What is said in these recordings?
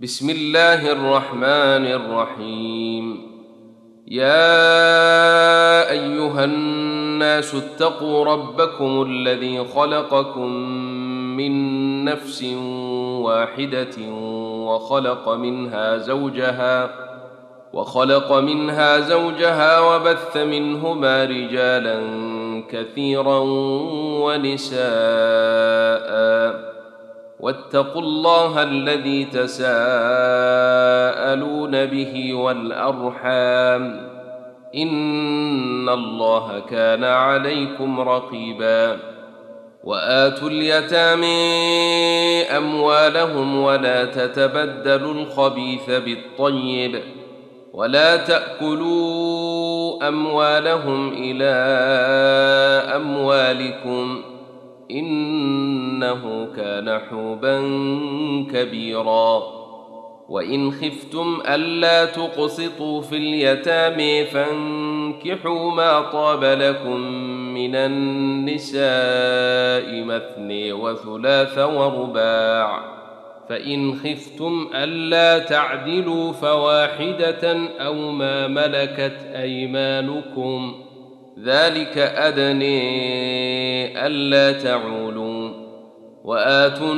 بسم الله الرحمن الرحيم. يا أيها الناس اتقوا ربكم الذي خلقكم من نفس واحدة وخلق منها زوجها وبث منهما رجالا كثيرا ونساء، واتقوا الله الذي تساءلون به والأرحام، إن الله كان عليكم رقيبا. وآتوا اليتامى أموالهم ولا تتبدلوا الخبيث بالطيب، ولا تأكلوا أموالهم إلى أموالكم، إنه كان حوبا كبيرا. وإن خفتم ألا تقسطوا في اليتامى فانكحوا ما طاب لكم من النساء مثني وثلاث ورباع، فإن خفتم ألا تعدلوا فواحدة أو ما ملكت أيمانكم، ذلك أدنى ألا تعولوا. وآتوا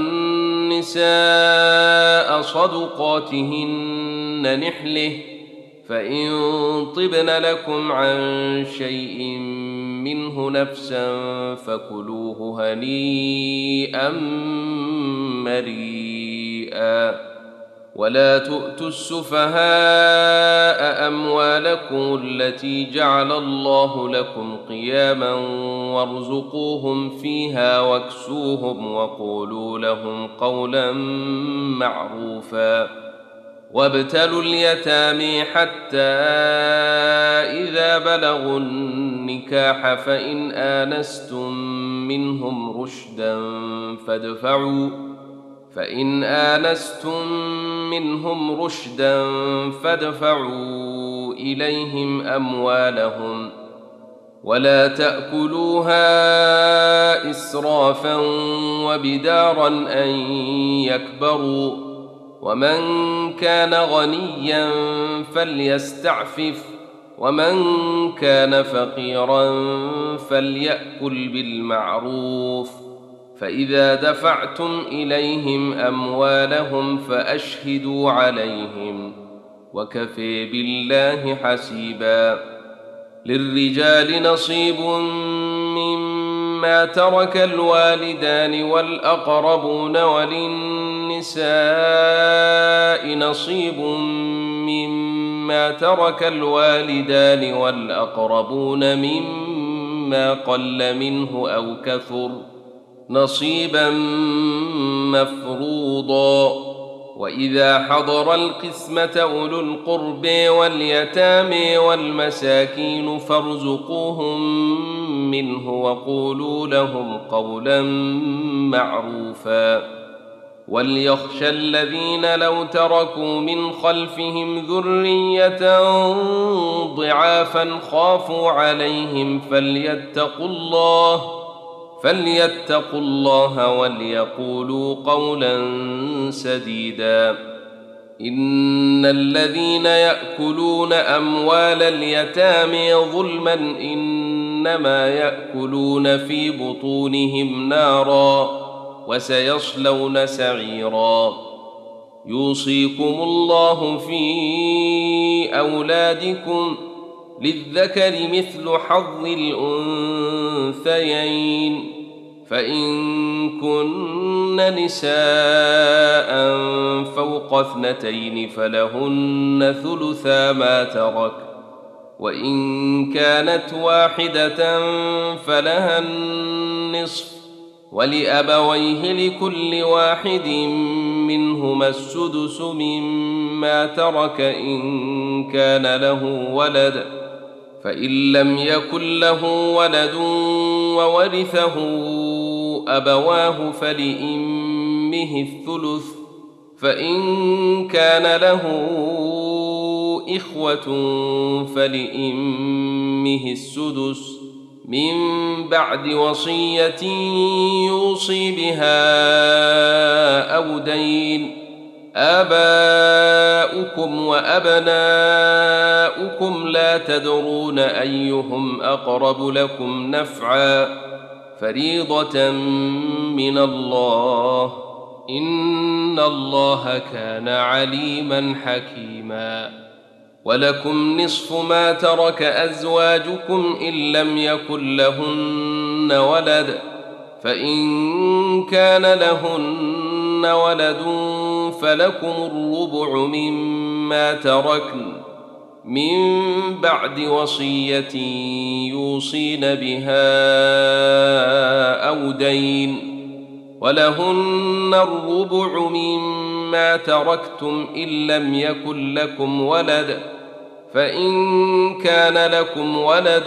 النساء صدقاتهن نحلة، فإن طبن لكم عن شيء منه نفسا فكلوه هنيئا مريئا. ولا تؤتوا السفهاء أموالكم التي جعل الله لكم قياما وارزقوهم فيها واكسوهم وقولوا لهم قولا معروفا. وابتلوا اليتامى حتى إذا بلغوا النكاح فإن آنستم منهم رشدا فادفعوا إليهم أموالهم، ولا تأكلوها إسرافا وبدارا أن يكبروا، ومن كان غنيا فليستعفف، ومن كان فقيرا فليأكل بالمعروف. فإذا دفعتم إليهم أموالهم فأشهدوا عليهم، وكفى بالله حسيبا. للرجال نصيب مما ترك الوالدان والأقربون، وللنساء نصيب مما ترك الوالدان والأقربون مما قل منه أو كثر، نصيبا مفروضا. وإذا حضر القسمة أولو القرب واليتامى والمساكين فارزقوهم منه وقولوا لهم قولا معروفا. وليخشى الذين لو تركوا من خلفهم ذرية ضعافا خافوا عليهم فليتقوا الله وليقولوا قولا سديدا. إن الذين يأكلون أموال اليتامى ظلما إنما يأكلون في بطونهم نارا وسيصلون سعيرا. يوصيكم الله في أولادكم، للذكر مثل حظ الأنثيين، فإن كن نساء فوق 2 فلهن ثلثا ما ترك، وإن كانت واحدة فلها النصف، ولأبويه لكل واحد منهما السدس مما ترك إن كان له ولد، فإن لم يكن له ولد وورثه أبواه فلأمه الثلث، فإن كان له إخوة فلأمه السدس من بعد وصية يوصي بها أو دين، آباؤكم وأبناؤكم لا تدرون أيهم أقرب لكم نفعا فريضة من الله إن الله كان عليما حكيما. ولكم نصف ما ترك أزواجكم إن لم يكن لهن ولد، فإن كان لهن ولد فلكم الربع مما تركن من بعد وصية يوصين بها أو دين، ولهن الربع مما تركتم إن لم يكن لكم ولد، فإن كان لكم ولد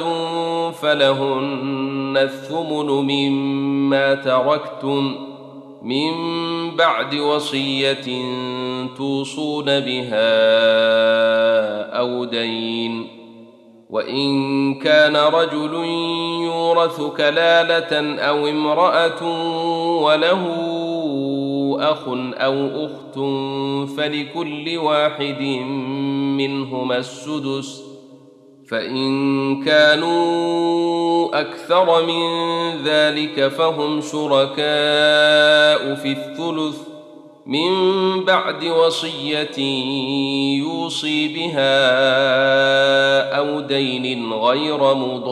فلهن الثمن مما تركتم من بعد وصية توصون بها أو دين. وإن كان رجل يورث كلالة أو امرأة وله أخ أو أخت فلكل واحد منهما السدس، فإن كانوا أكثر من ذلك فهم شركاء في الثلث من بعد وصية يوصي بها أو دين غير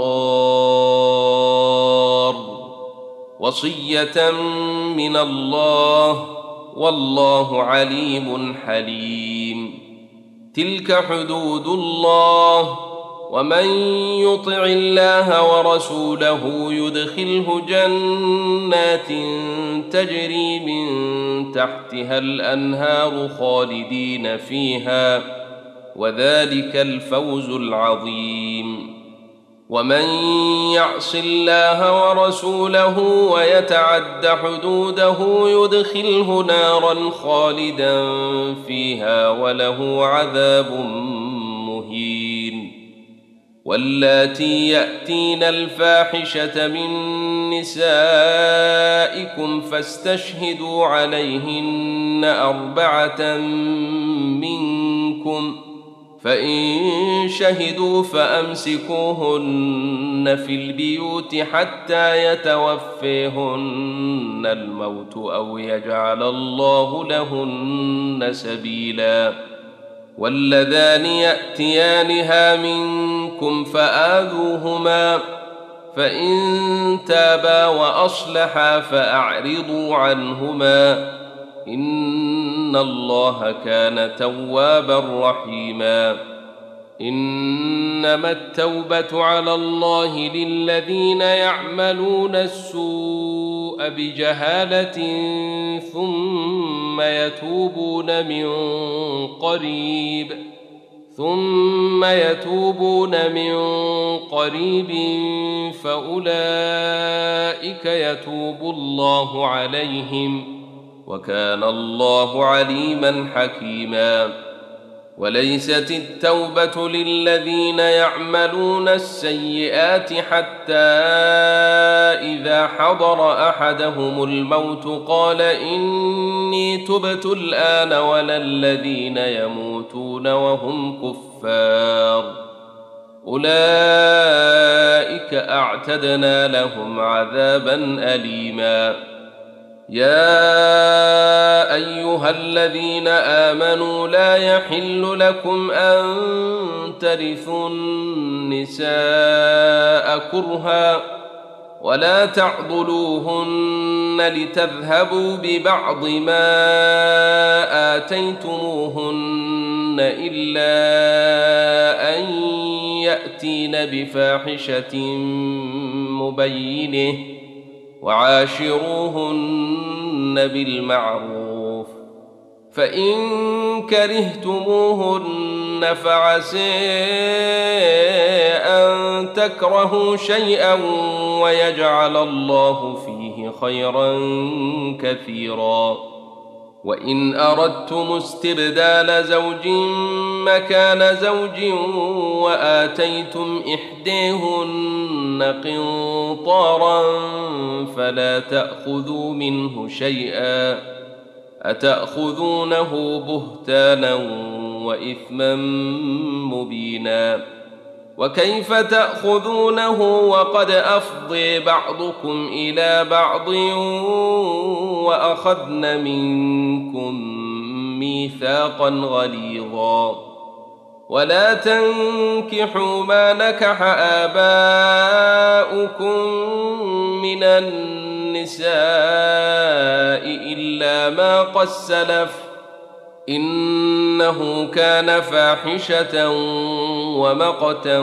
مضار، وصية من الله والله عليم حليم. تلك حدود الله، ومن يطع الله ورسوله يدخله جنات تجري من تحتها الأنهار خالدين فيها، وذلك الفوز العظيم. ومن يعص الله ورسوله ويتعد حدوده يدخله نارا خالدا فيها وله عذاب مهين. واللاتي يأتين الفاحشة من نسائكم فاستشهدوا عليهن 4 منكم، فإن شهدوا فأمسكوهن في البيوت حتى يتوفيهن الموت أو يجعل الله لهن سبيلا. واللذان يأتيانها منكم فآذوهما، فإن تابا وأصلحا فأعرضوا عنهما إن الله كان توابا رحيما. إنما التوبة على الله للذين يعملون السوء بجهالة ثم يتوبون من قريب فأولئك يتوب الله عليهم، وكان الله عليما حكيما. وليست التوبة للذين يعملون السيئات حتى إذا حضر أحدهم الموت قال إني تبت الآن، ولا الذين يموتون وهم كفار، أولئك أعتدنا لهم عذابا أليما. يا أيها الذين آمنوا لا يحل لكم أن ترثوا النساء كرها ولا تعضلوهن لتذهبوا ببعض ما آتيتموهن إلا أن يأتين بفاحشة مبينة، وعاشروهن بالمعروف، فإن كرهتموهن فعسى أن تكرهوا شيئا ويجعل الله فيه خيرا كثيرا. وإن أردتم استبدال زوج مكان زوج وآتيتم إحداهن قنطارا فلا تأخذوا منه شيئا، أتأخذونه بهتانا وإثما مبينا وكيف تأخذونه وقد أفضي بعضكم إلى بعض وأخذن منكم ميثاقا غليظا ولا تنكحوا ما نكح آباؤكم من النساء إلا ما قد سلف إنه كان فاحشة ومقتا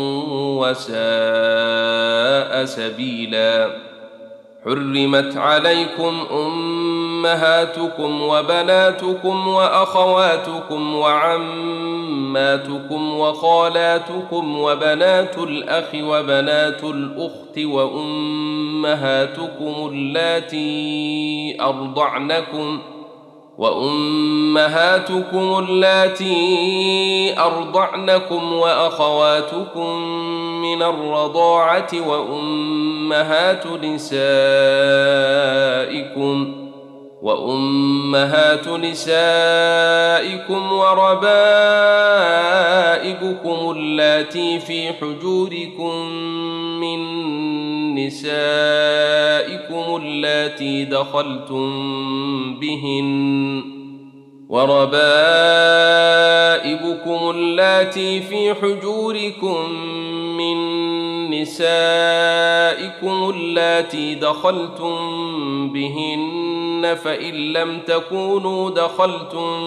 وساء سبيلا حرمت عليكم أمهاتكم وبناتكم وأخواتكم وعماتكم وخالاتكم وبنات الأخ وبنات الأخت وأمهاتكم اللاتي أرضعنكم وأخواتكم من الرضاعة وأمهات نسائكم وربائبكم اللاتي في حجوركم من نسائكم اللاتي دخلتم بهن فإن لم تكونوا دخلتم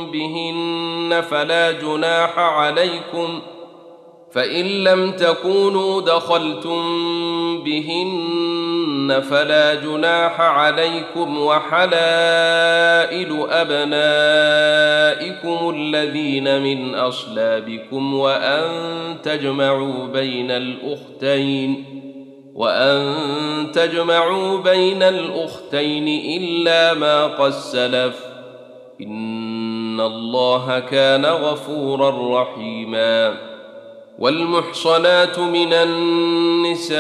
بهن فلا جناح عليكم وحلائل أبنائكم الذين من أصلابكم وأن تجمعوا بين الأختين إلا ما قد سلف إن الله كان غفورا رحيما والمحصنات من النساء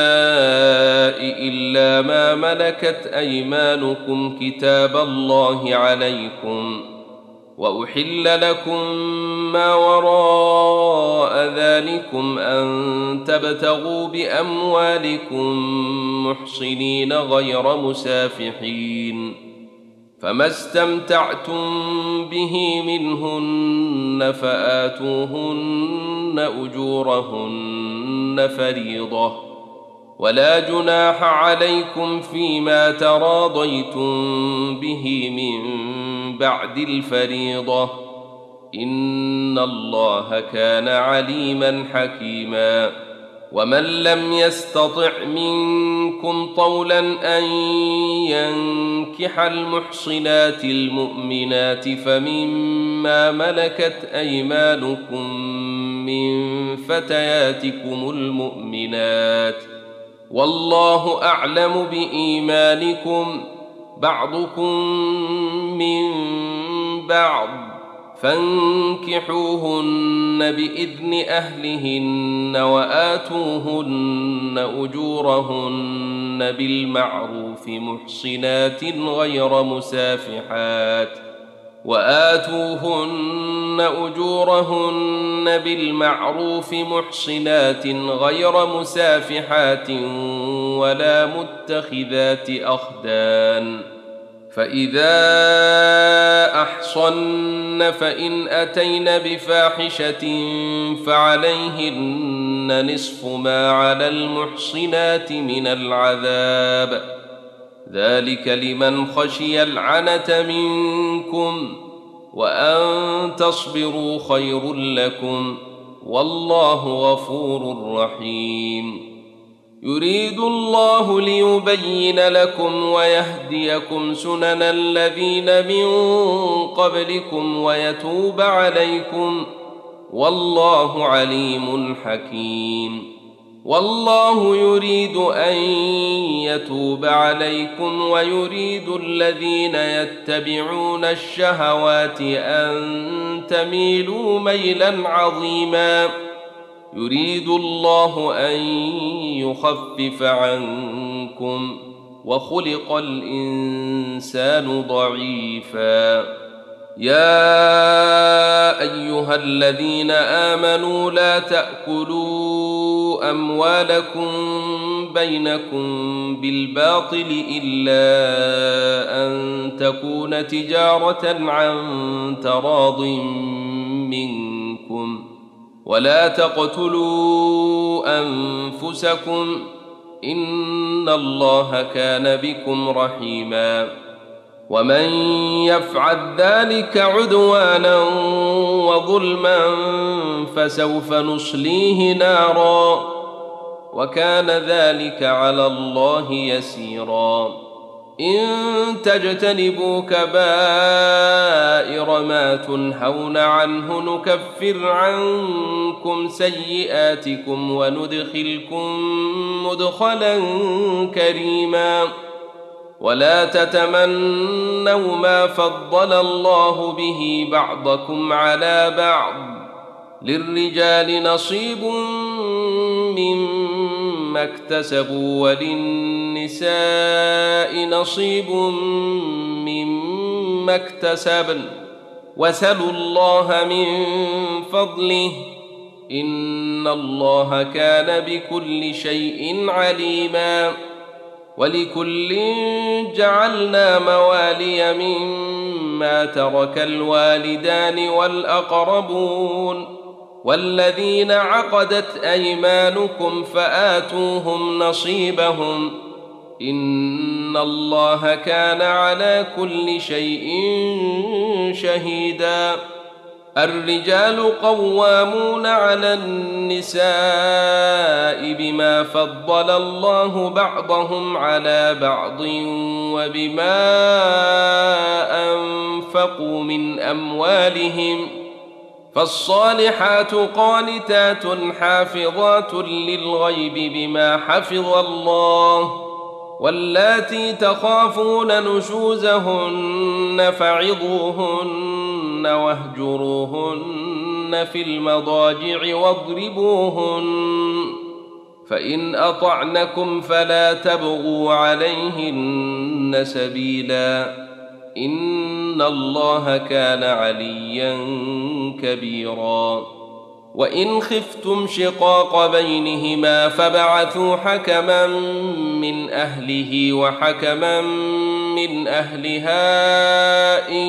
إلا ما ملكت أيمانكم كتاب الله عليكم وأحل لكم ما وراء ذلكم أن تبتغوا بأموالكم محصنين غير مسافحين فما استمتعتم به منهن فآتوهن أجورهن فريضة ولا جناح عليكم فيما تراضيتم به من بعد الفريضة إن الله كان عليما حكيما ومن لم يستطع منكم طولا أن ينكح المحصنات المؤمنات فمما ملكت أيمانكم من فتياتكم المؤمنات والله أعلم بإيمانكم بعضكم من بعض فانكحوهن بإذن أهلهن وآتوهن أجورهن بالمعروف محصنات غير مسافحات ولا متخذات أخدان فإذا أحصن فإن أتين بفاحشة فعليهن نصف ما على المحصنات من العذاب ذلك لمن خشي العنة منكم وأن تصبروا خير لكم والله غفور رحيم يريد الله ليبين لكم ويهديكم سنن الذين من قبلكم ويتوب عليكم والله عليم حكيم والله يريد أن يتوب عليكم ويريد الذين يتبعون الشهوات أن تميلوا ميلا عظيما يريد الله أن يخفف عنكم وخلق الإنسان ضعيفا. يا أيها الذين آمنوا لا تأكلوا أموالكم بينكم بالباطل إلا أن تكون تجارة عن تراض منكم، ولا تقتلوا أنفسكم إن الله كان بكم رحيما. ومن يفعل ذلك عدوانا وظلما فسوف نصليه نارا، وكان ذلك على الله يسيرا. إن تجتنبوا كبائر ما تنهون عنه نكفر عنكم سيئاتكم وندخلكم مدخلا كريما. ولا تتمنوا ما فضل الله به بعضكم على بعض، للرجال نصيب مما اكتسبوا وللنساء نصيب مما اكتسبن، واسألوا الله من فضله إن الله كان بكل شيء عليما. ولكل جعلنا موالي مما ترك الوالدان والأقربون والذين عقدت أيمانكم فآتوهم نصيبهم إن الله كان على كل شيء شهيدا. الرجال قوامون على النساء بما فضل الله بعضهم على بعض وبما أنفقوا من أموالهم، فالصالحات قانتات حافظات للغيب بما حفظ الله، واللاتي تخافون نشوزهن فعظوهن واهجروهن في المضاجع واضربوهن، فإن أطعنكم فلا تبغوا عليهن سبيلا إن الله كان عليا كبيرا. وإن خفتم شقاق بينهما فابعثوا حكما من أهله وحكما من أهلها إن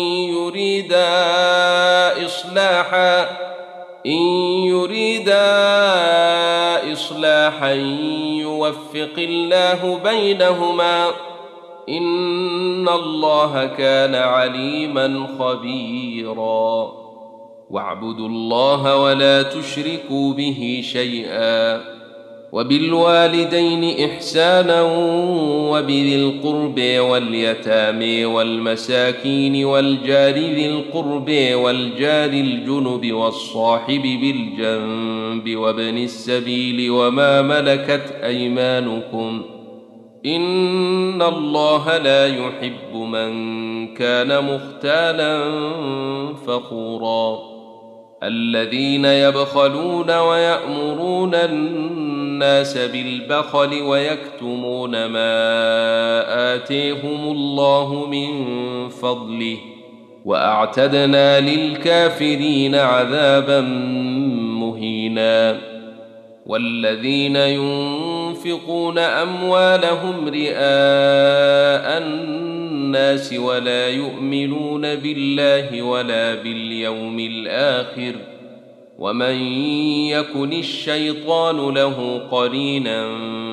يريدا إصلاحا يوفق الله بينهما إن الله كان عليما خبيرا. واعبدوا الله ولا تشركوا به شيئا، وبالوالدين إحسانا وبذي القرب واليتامى والمساكين والجار ذي القرب والجار الجنب والصاحب بالجنب وابن السبيل وما ملكت أيمانكم إن الله لا يحب من كان مختالا فخورا. الذين يبخلون ويأمرون الناس بالبخل ويكتمون ما آتيهم الله من فضله وأعتدنا للكافرين عذابا مهينا. والذين ينفقون أموالهم رئاء الناس ولا يؤمنون بالله ولا باليوم الآخر ومن يكن الشيطان له قرينا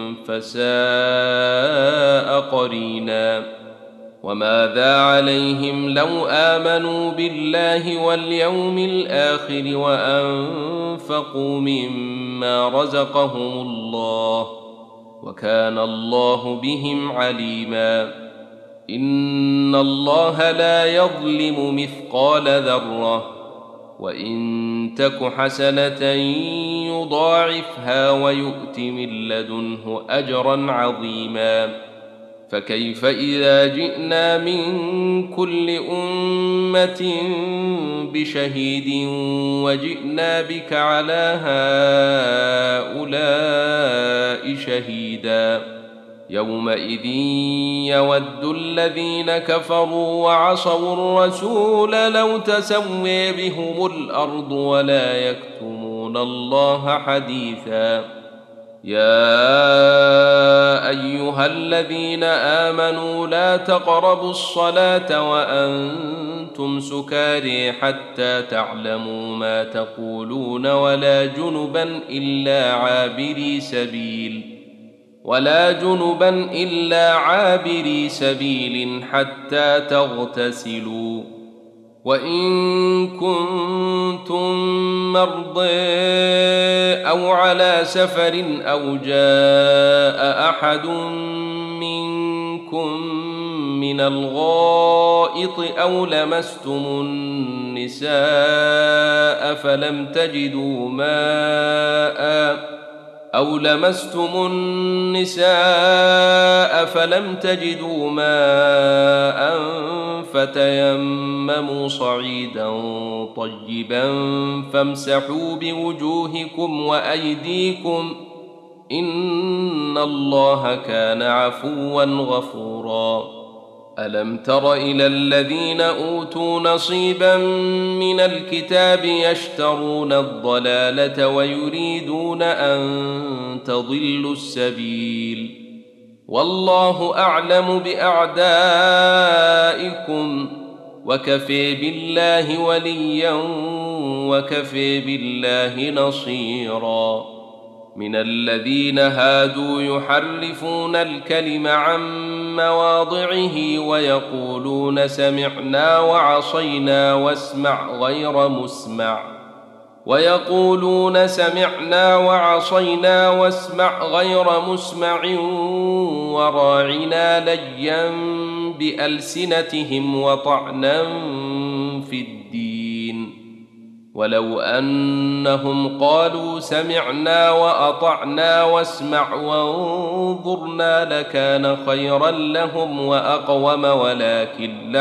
فساء قرينا. وماذا عليهم لو آمنوا بالله واليوم الآخر وأنفقوا مما رزقهم الله وكان الله بهم عليما. إن الله لا يظلم مثقال ذرة وإن تك حسنة يضاعفها ويؤت من لدنه أجرا عظيما. فكيف إذا جئنا من كل أمة بشهيد وجئنا بك على هؤلاء شهيدا يومئذ يود الذين كفروا وعصوا الرسول لو تسوي بهم الأرض ولا يكتمون الله حديثا. يا أيها الذين آمنوا لا تقربوا الصلاة وأنتم سكاري حتى تعلموا ما تقولون ولا جنبا إلا عابري سبيل حتى تغتسلوا. وإن كنتم مرضى أو على سفر أو جاء أحد منكم من الغائط أو لمستم النساء فلم تجدوا ماء فتيمموا صعيدا طيبا فامسحوا بوجوهكم وأيديكم إن الله كان عفوا غفورا. ألم تر إلى الذين أوتوا نصيبا من الكتاب يشترون الضلالة ويريدون أن تضلوا السبيل والله أعلم بأعدائكم وكفى بالله وليا وكفى بالله نصيرا. من الذين هادوا يحرفون الكلم عن مواضعه ويقولون سمعنا وعصينا واسمع غير مسمع وراعنا ليا بألسنتهم وطعنا في الدين. ولو أنهم قالوا سمعنا وأطعنا واسمع وانظرنا لكان خيرا لهم وأقوم ولكن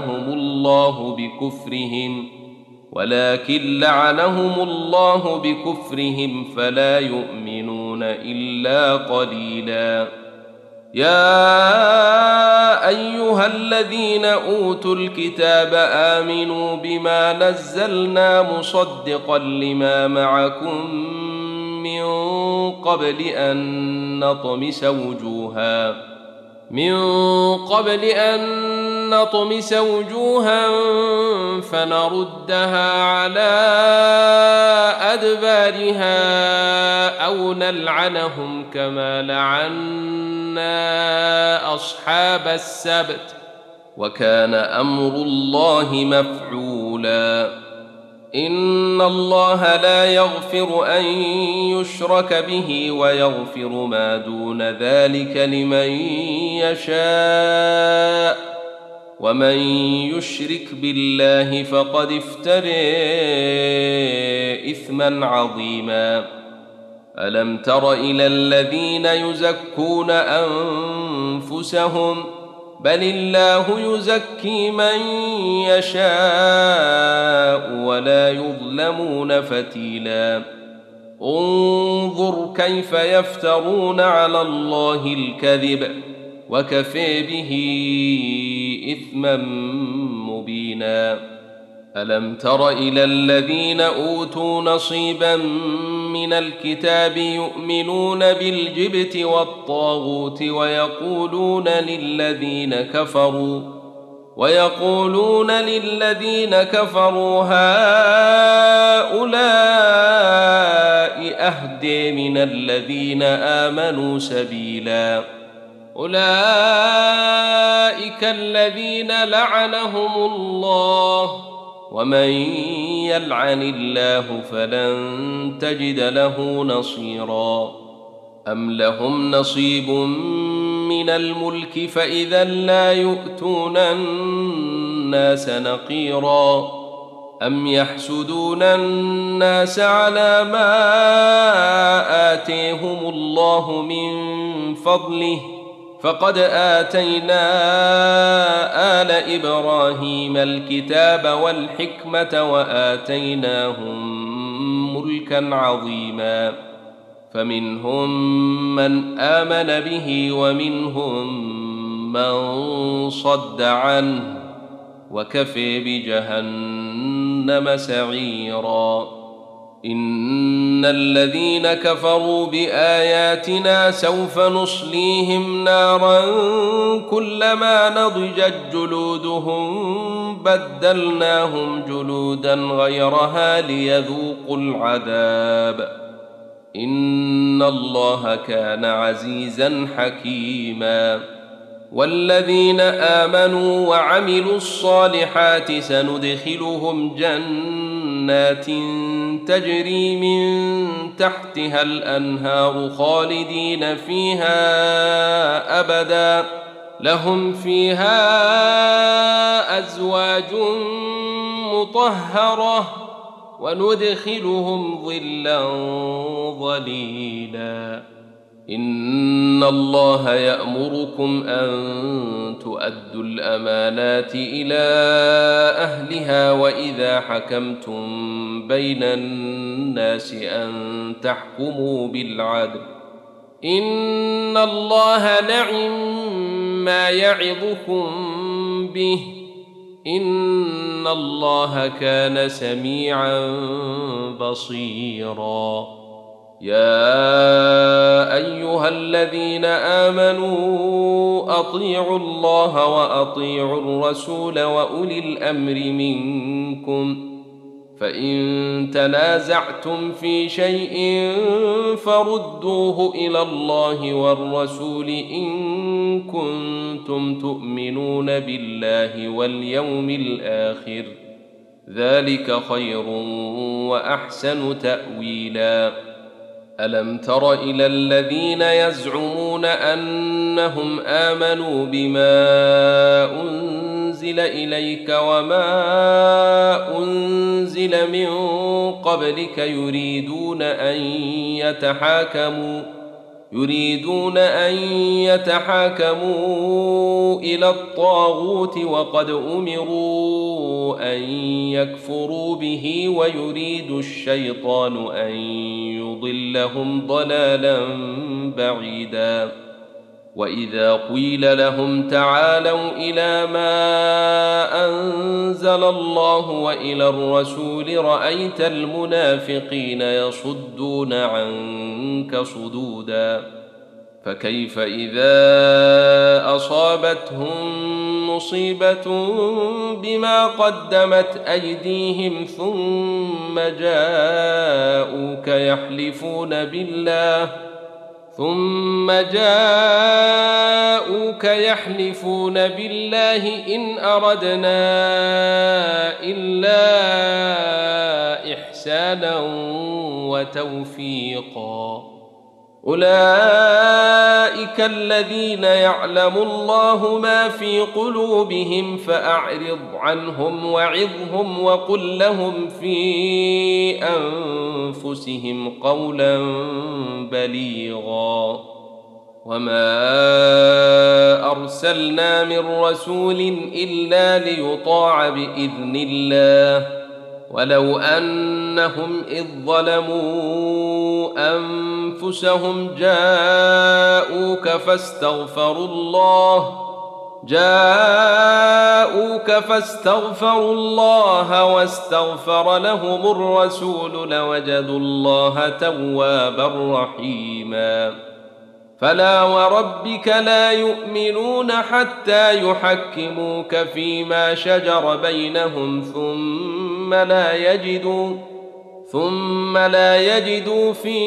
لعنهم الله بكفرهم فلا يؤمنون إلا قليلا. يا أيها الذين أوتوا الكتاب آمنوا بما نزلنا مصدقا لما معكم من قبل أن نطمس وجوها فنردها على أدبارها أو نلعنهم كما لعنا أصحاب السبت وكان أمر الله مفعولا. إن الله لا يغفر أن يشرك به ويغفر ما دون ذلك لمن يشاء ومن يشرك بالله فقد افترى إثما عظيما. ألم تر إلى الذين يزكون أنفسهم بل الله يزكي من يشاء ولا يظلمون فتيلا. انظر كيف يفترون على الله الكذب وكفى به إثما مبينا. ألم تر إلى الذين أوتوا نصيبا من الكتاب يؤمنون بالجبت والطاغوت ويقولون للذين كفروا هؤلاء أهدى من الذين آمنوا سبيلا. أولئك الذين لعنهم الله ومن يلعن الله فلن تجد له نصيرا. أم لهم نصيب من الملك فإذا لا يؤتون الناس نقيرا. أم يحسدون الناس على ما آتيهم الله من فضله فقد آتينا آل إبراهيم الكتاب والحكمة وآتيناهم ملكا عظيما. فمنهم من آمن به ومنهم من صد عنه وكفى بجهنم سعيرا. إن الذين كفروا بآياتنا سوف نصليهم نارا كلما نضجت جلودهم بدلناهم جلودا غيرها ليذوقوا العذاب إن الله كان عزيزا حكيما. والذين آمنوا وعملوا الصالحات سندخلهم جنات تجري من تحتها الأنهار خالدين فيها أبدا لهم فيها أزواج مطهرة وندخلهم ظلا ظليلا. إن الله يأمركم أن تؤدوا الأمانات إلى أهلها وإذا حكمتم بين الناس أن تحكموا بالعدل إن الله نعم ما يعظكم به إن الله كان سميعا بصيرا. يا أيها الذين آمنوا أطيعوا الله وأطيعوا الرسول وأولي الأمر منكم فإن تنازعتم في شيء فردوه إلى الله والرسول إن كنتم تؤمنون بالله واليوم الآخر ذلك خير وأحسن تأويلا. ألم تر إلى الذين يزعمون أنهم آمنوا بما أنزل إليك وما أنزل من قبلك يريدون أن يتحاكموا إلى الطاغوت وقد أمروا أن يكفروا به ويريد الشيطان أن يضلهم ضلالا بعيدا. وإذا قيل لهم تعالوا إلى ما أنزل الله وإلى الرسول رأيت المنافقين يصدون عنك صدودا. فكيف إذا أصابتهم مصيبة بما قدمت أيديهم ثم جاءوك يحلفون بالله إن أردنا إلا إحسانا وتوفيقا. أولئك الذين يعلم الله ما في قلوبهم فأعرض عنهم وعظهم وقل لهم في أنفسهم قولا بليغا. وما أرسلنا من رسول إلا ليطاع بإذن الله ولو أنهم إذ ظلموا أنفسهم جاءوك فاستغفروا الله واستغفر لهم الرسول لوجدوا الله توابا رحيما. فلا وربك لا يؤمنون حتى يحكموك فيما شجر بينهم ثم لا يجدوا في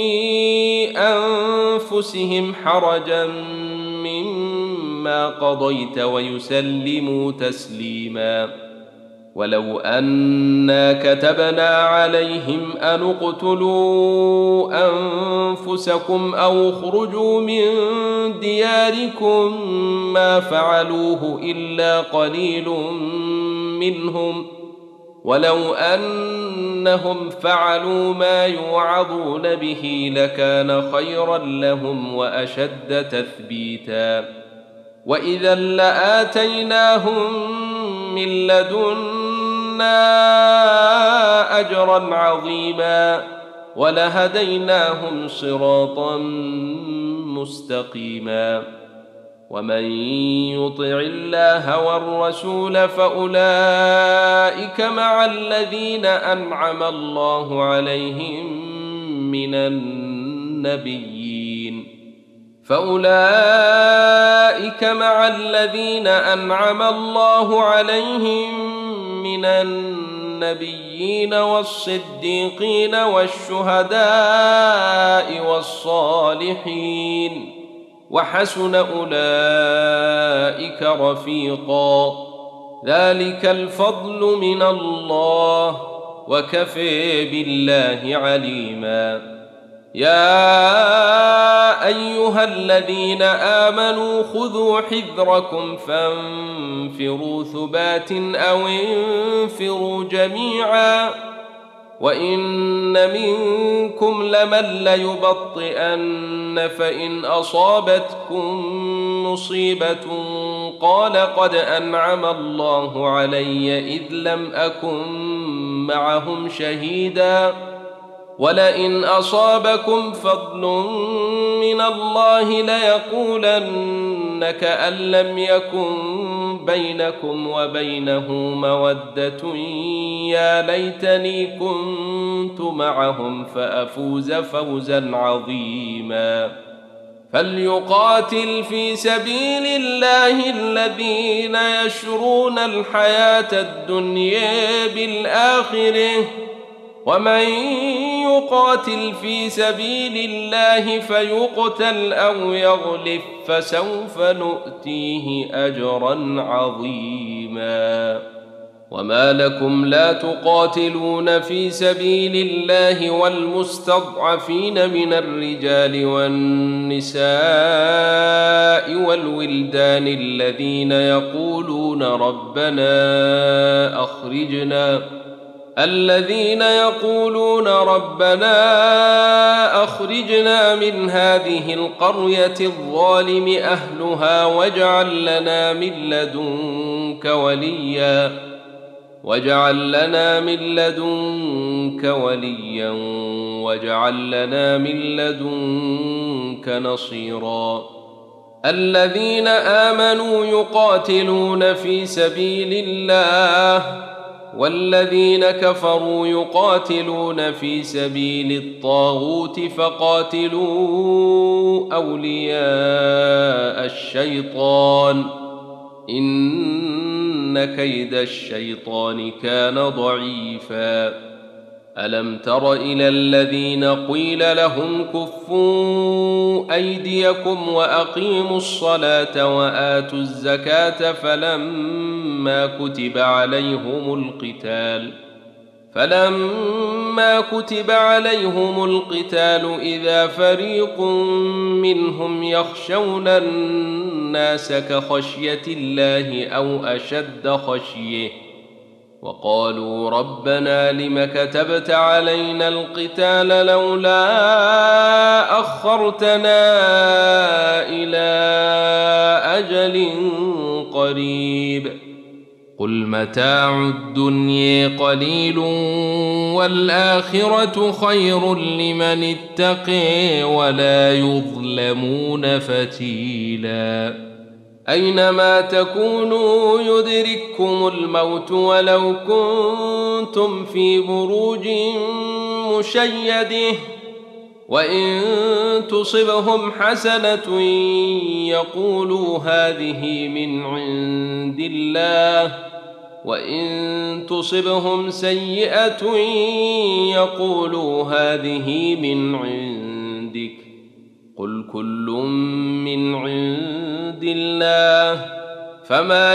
أنفسهم حرجا مما قضيت ويسلموا تسليما. ولو أنا كتبنا عليهم أن اقتلوا أنفسكم أو اخرجوا من دياركم ما فعلوه إلا قليل منهم ولو أنهم فعلوا ما يوعظون به لكان خيرا لهم وأشد تثبيتا. وإذا لآتيناهم من لدنا أجرا عظيما. ولهديناهم صراطا مستقيما. ومن يطع الله والرسول فأولئك مع الذين أنعم الله عليهم من النبيين والصديقين والشهداء والصالحين، وحسن أولئك رفيقا. ذلك الفضل من الله، وكفى بالله عليما. يا أيها الذين آمنوا خذوا حذركم فانفروا ثبات أو انفروا جميعا، وإن منكم لمن ليبطئن فإن أصابتكم مصيبة قال قد أنعم الله علي إذ لم أكن معهم شهيدا، ولئن أصابكم فضل من الله ليقولن كأن لم يكن بينكم وبينه مودة يا ليتني كنت معهم فأفوز فوزا عظيما. فليقاتل في سبيل الله الذين يشرون الحياة الدنيا بالآخرة، ومن يقاتل في سبيل الله فيقتل أو يغلف فسوف نؤتيه أجرا عظيما. وما لكم لا تقاتلون في سبيل الله والمستضعفين من الرجال والنساء والولدان الذين يقولون ربنا أخرجنا من هذه القرية الظالم أهلها واجعل لنا من لدنك وليا واجعل لنا من لدنك نصيرا. الذين آمنوا يقاتلون في سبيل الله، والذين كفروا يقاتلون في سبيل الطاغوت فقاتلوا أولياء الشيطان إن كيد الشيطان كان ضعيفا. ألم تر إلى الذين قيل لهم كفوا أيديكم وأقيموا الصلاة وآتوا الزكاة فلما كتب عليهم القتال إذا فريق منهم يخشون الناس كخشية الله أو أشد خشية، وقالوا ربنا لم كتبت علينا القتال لولا أخرتنا إلى أجل قريب. قل متاع الدنيا قليل والآخرة خير لمن اتقي ولا يظلمون فتيلا. أينما تكونوا يدرككم الموت ولو كنتم في بروج مشيدة، وإن تصبهم حسنة يقولوا هذه من عند الله، وإن تصبهم سيئة يقولوا هذه من عندك. قل كل من عند الله، فما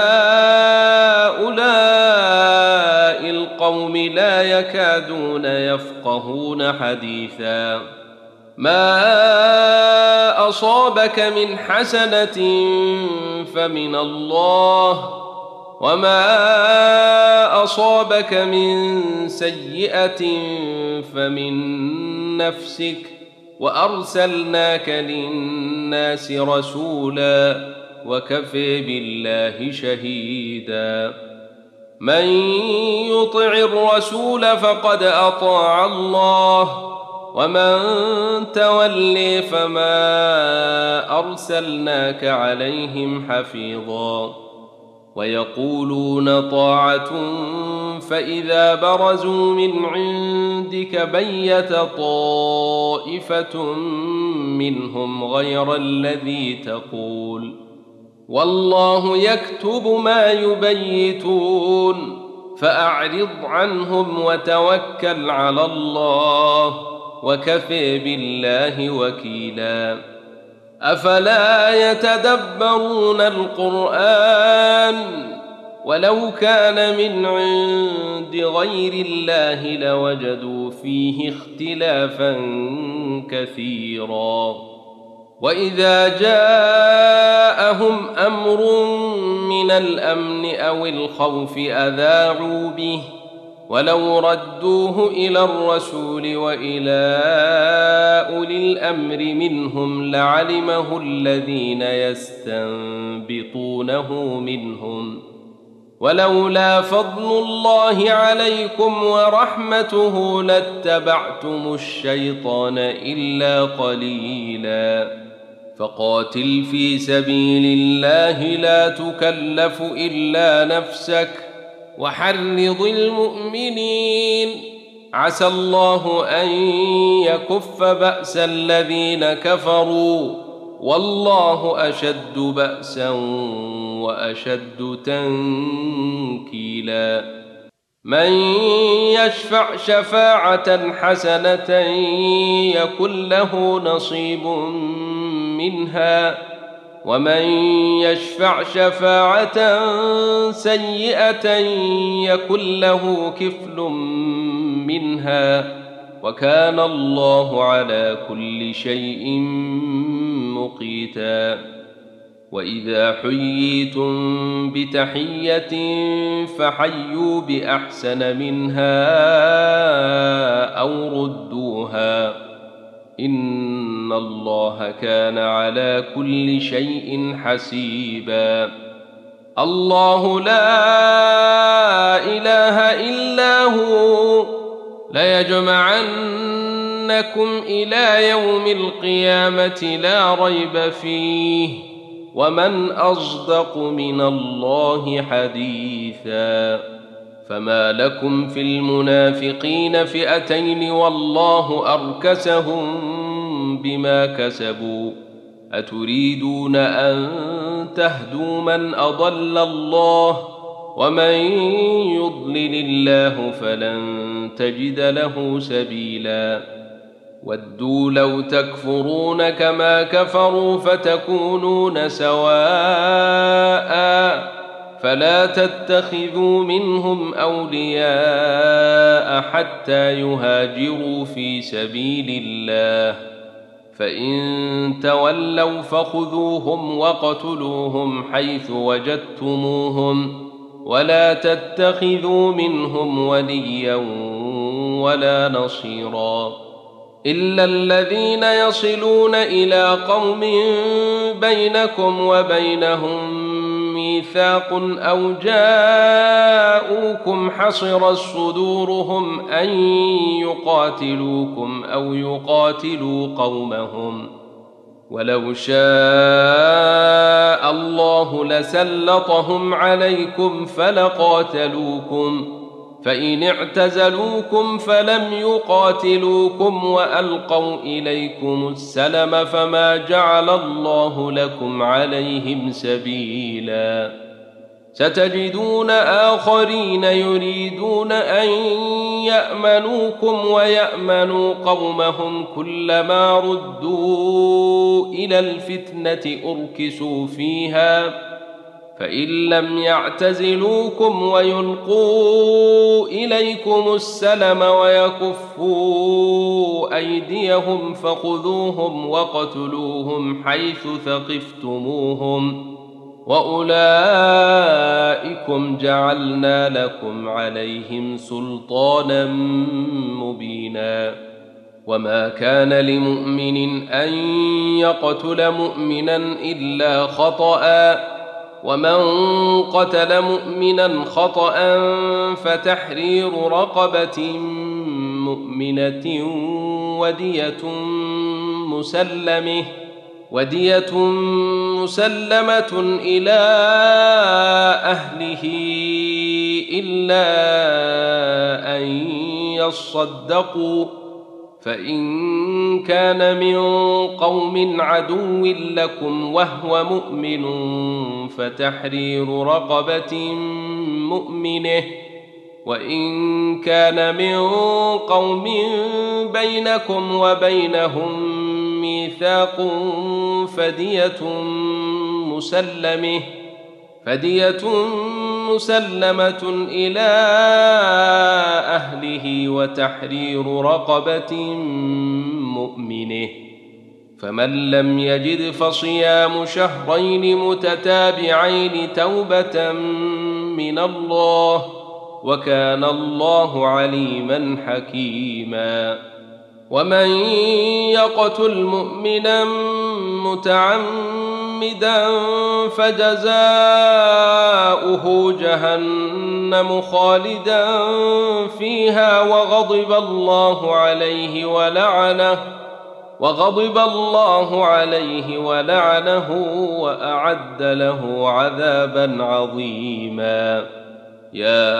لهؤلاء القوم لا يكادون يفقهون حديثا. ما أصابك من حسنة فمن الله، وما أصابك من سيئة فمن نفسك، وأرسلناك للناس رسولا وكفى بالله شهيدا. من يطع الرسول فقد أطاع الله ومن تولي فما أرسلناك عليهم حفيظا ويقولون طاعة فإذا برزوا من عندك بيت طائفة منهم غير الذي تقول والله يكتب ما يبيتون فأعرض عنهم وتوكل على الله وكفى بالله وكيلا أفلا يتدبرون القرآن ولو كان من عند غير الله لوجدوا فيه اختلافا كثيرا وإذا جاءهم أمر من الأمن أو الخوف أذاعوا به ولو ردوه إلى الرسول وإلى أولي الأمر منهم لعلمه الذين يستنبطونه منهم ولولا فضل الله عليكم ورحمته لاتبعتم الشيطان إلا قليلا فقاتل في سبيل الله لا تكلف إلا نفسك وحرض المؤمنين عسى الله أن يكف بأس الذين كفروا والله أشد بأسا وأشد تنكيلا من يشفع شفاعة حسنة يكن له نصيب منها ومن يشفع شفاعة سيئة يكن له كفل منها وكان الله على كل شيء مقيتا وإذا حييتم بتحية فحيوا بأحسن منها أو ردوها إن الله كان على كل شيء حسيبا الله لا إله إلا هو ليجمعنكم إلى يوم القيامة لا ريب فيه ومن أصدق من الله حديثا فما لكم في المنافقين فئتين والله أركسهم بما كسبوا أتريدون أن تهدوا من أضل الله ومن يضلل الله فلن تجد له سبيلا ودوا لو تكفرون كما كفروا فتكونون سواء فلا تتخذوا منهم أولياء حتى يهاجروا في سبيل الله فإن تولوا فخذوهم وقتلوهم حيث وجدتموهم ولا تتخذوا منهم وليا ولا نصيرا إلا الذين يصلون إلى قوم بينكم وبينهم ميثاق أو جاءوكم حصرت صدورهم أن يقاتلوكم أو يقاتلوا قومهم ولو شاء الله لسلطهم عليكم فلقاتلوكم فإن اعتزلوكم فلم يقاتلوكم وألقوا إليكم السلم فما جعل الله لكم عليهم سبيلا ستجدون آخرين يريدون أن يأمنوكم ويأمنوا قومهم كلما ردوا إلى الفتنة أركسوا فيها فإن لم يعتزلوكم ويلقوا إليكم السلم ويكفوا أيديهم فخذوهم وقتلوهم حيث ثقفتموهم وأولئكم جعلنا لكم عليهم سلطانا مبينا وما كان لمؤمن أن يقتل مؤمنا إلا خطأ ومن قتل مؤمنا خطأ فتحرير رقبة مؤمنة ودية مسلمة إلى أهله إلا أن يصدقوا، فإن كان من قوم عدو لكم وهو مؤمن فتحرير رقبة مؤمنة، وإن كان من قوم بينكم وبينهم ميثاق فدية مسلمة إلى أهله وتحرير رقبة مؤمنة، فمن لم يجد فصيام شهرين متتابعين توبة من الله، وكان الله عليما حكيما. ومن يقتل مؤمنا متعمدا فجزاؤه جهنم خالدا فيها وغضب الله عليه ولعنه وأعد له عذابا عظيما. يا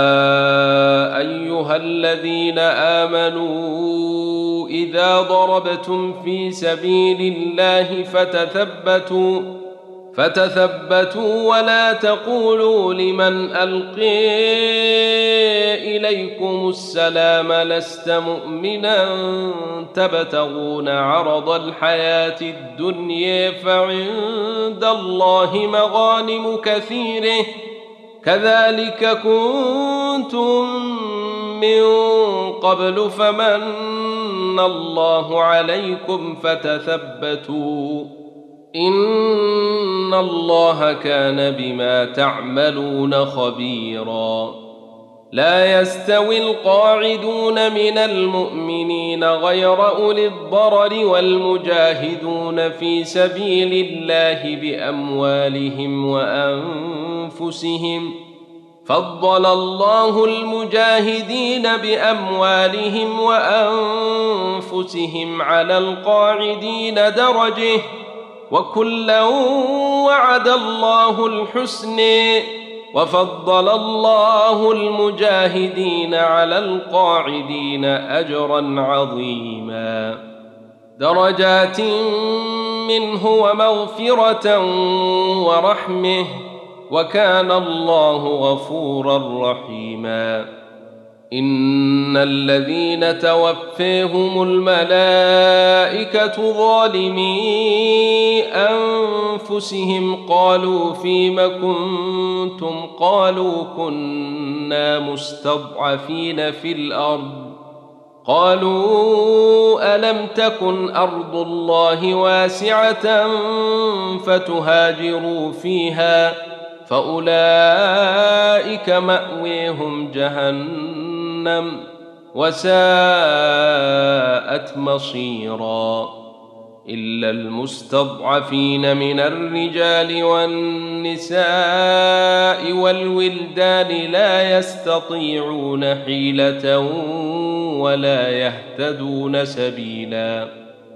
أيها الذين آمنوا إذا ضربتم في سبيل الله فتثبتوا ولا تقولوا لمن ألقي إليكم السلام لست مؤمنا تبتغون عرض الحياة الدنيا فعند الله مغانم كثيرة كذلك كنتم من قبل فمن الله عليكم فتثبتوا إن الله كان بما تعملون خبيرا. لا يستوي القاعدون من المؤمنين غير أولي الضرر والمجاهدون في سبيل الله بأموالهم وأنفسهم، فضل الله المجاهدين بأموالهم وأنفسهم على القاعدين درجة، وكلا وعد الله الحسن، وفضل الله المجاهدين على القاعدين أجرا عظيما، درجات منه ومغفرة ورحمة، وكان الله غفورا رحيما. إن الذين توفيهم الملائكة ظالمي أنفسهم قالوا فيم كنتم قالوا كنا مستضعفين في الأرض قالوا ألم تكن أرض الله واسعة فتهاجروا فيها فأولئك مأويهم جهنم وساءت مصيرا إلا المستضعفين من الرجال والنساء والولدان لا يستطيعون حيلة ولا يهتدون سبيلا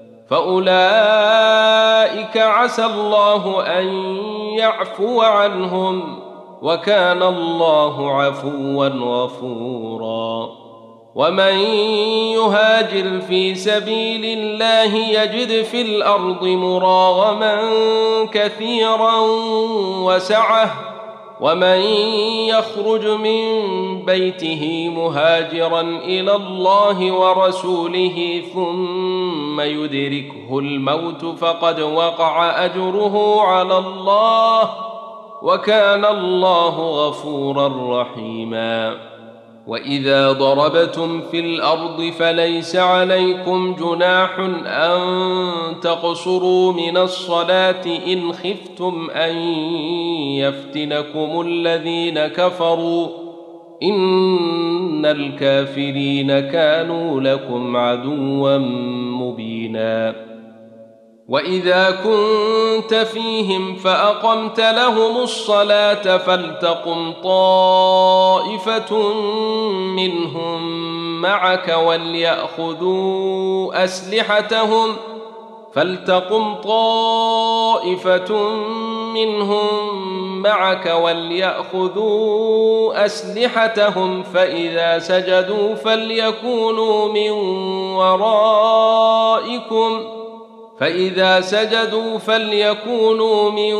فأولئك عسى الله أن يعفو عنهم وكان الله عفوا غفورا. ومن يهاجر في سبيل الله يجد في الأرض مراغما كثيرا وسعة ومن يخرج من بيته مهاجرا إلى الله ورسوله ثم يدركه الموت فقد وقع أجره على الله وكان الله غفورا رحيما. وإذا ضربتم في الأرض فليس عليكم جناح أن تقصروا من الصلاة إن خفتم أن يفتنكم الذين كفروا إن الكافرين كانوا لكم عدوا مبينا. وإذا كنت فيهم فأقمت لهم الصلاة فلتقم طائفة منهم معك وليأخذوا أسلحتهم فإذا سجدوا فليكونوا من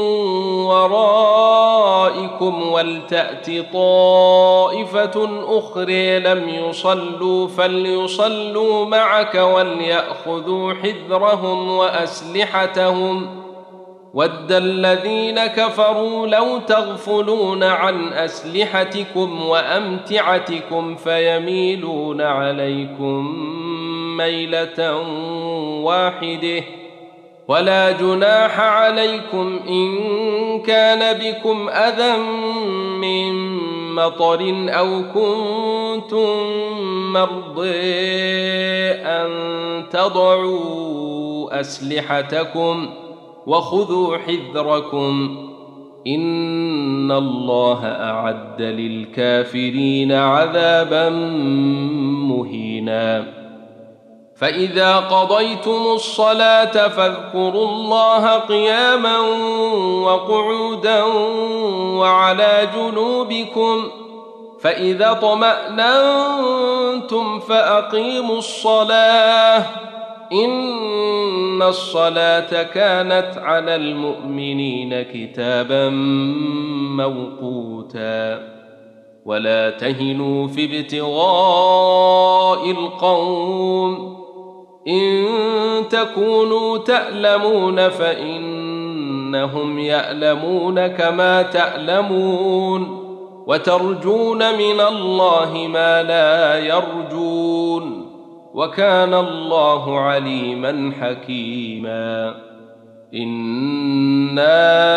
ورائكم ولتأت طائفة أخرى لم يصلوا فليصلوا معك وليأخذوا حذرهم وأسلحتهم ود الذين كفروا لو تغفلون عن أسلحتكم وأمتعتكم فيميلون عليكم ميلة واحدة ولا جناح عليكم إن كان بكم أذى من مطر أو كنتم مرضى أن تضعوا أسلحتكم وخذوا حذركم إن الله أعد للكافرين عذابا مهينا فإذا قضيتم الصلاة فاذكروا الله قياما وقعودا وعلى جنوبكم فإذا اطمأننتم فأقيموا الصلاة إن الصلاة كانت على المؤمنين كتابا موقوتا ولا تهنوا في ابتغاء القوم إن تكونوا تألمون فإنهم يألمون كما تألمون وترجون من الله ما لا يرجون وكان الله عليما حكيما إنا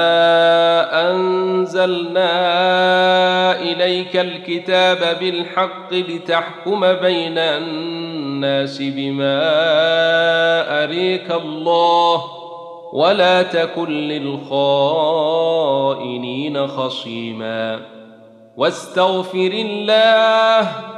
أنزلنا إليك الكتاب بالحق لتحكم بين الناس بما أريك الله ولا تكن للخائنين خصيما واستغفر الله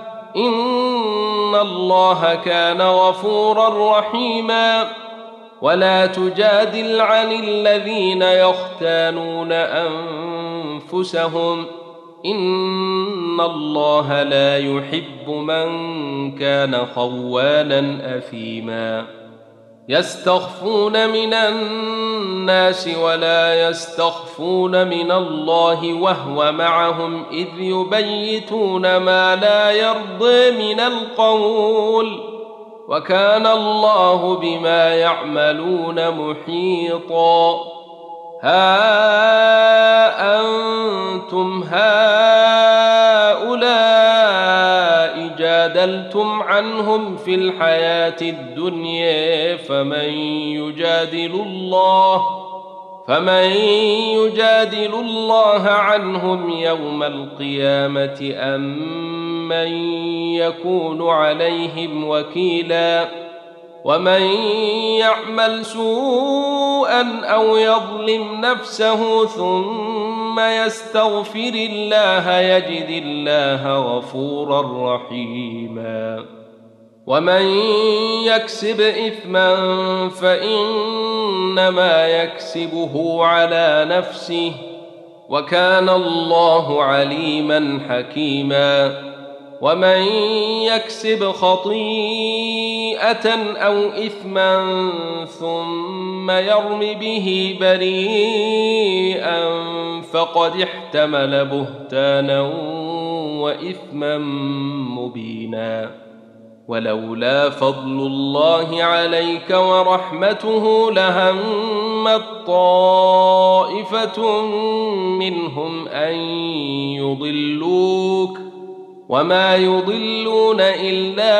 إن الله كان غفورا رحيما ولا تجادل عن الذين يختانون أنفسهم إن الله لا يحب من كان خوانا أثيما يستخفون من الناس ولا يستخفون من الله وهو معهم إذ يبيتون ما لا يرضي من القول وكان الله بما يعملون محيطا ها أنتم هؤلاء جادلتم عنهم في الحياة الدنيا فمن يجادل الله عنهم يوم القيامة أم من يكون عليهم وكيلا ومن يعمل سوءا أو يظلم نفسه ثم يستغفر الله يجد الله غفورا رحيما ومن يكسب إثما فإنما يكسبه على نفسه وكان الله عليما حكيما ومن يكسب خطيئة أو إثما ثم يرم به بريئا فقد احتمل بهتانا وإثما مبينا ولولا فضل الله عليك ورحمته لهمت طائفة منهم أن يضلوك وما يضلون إلا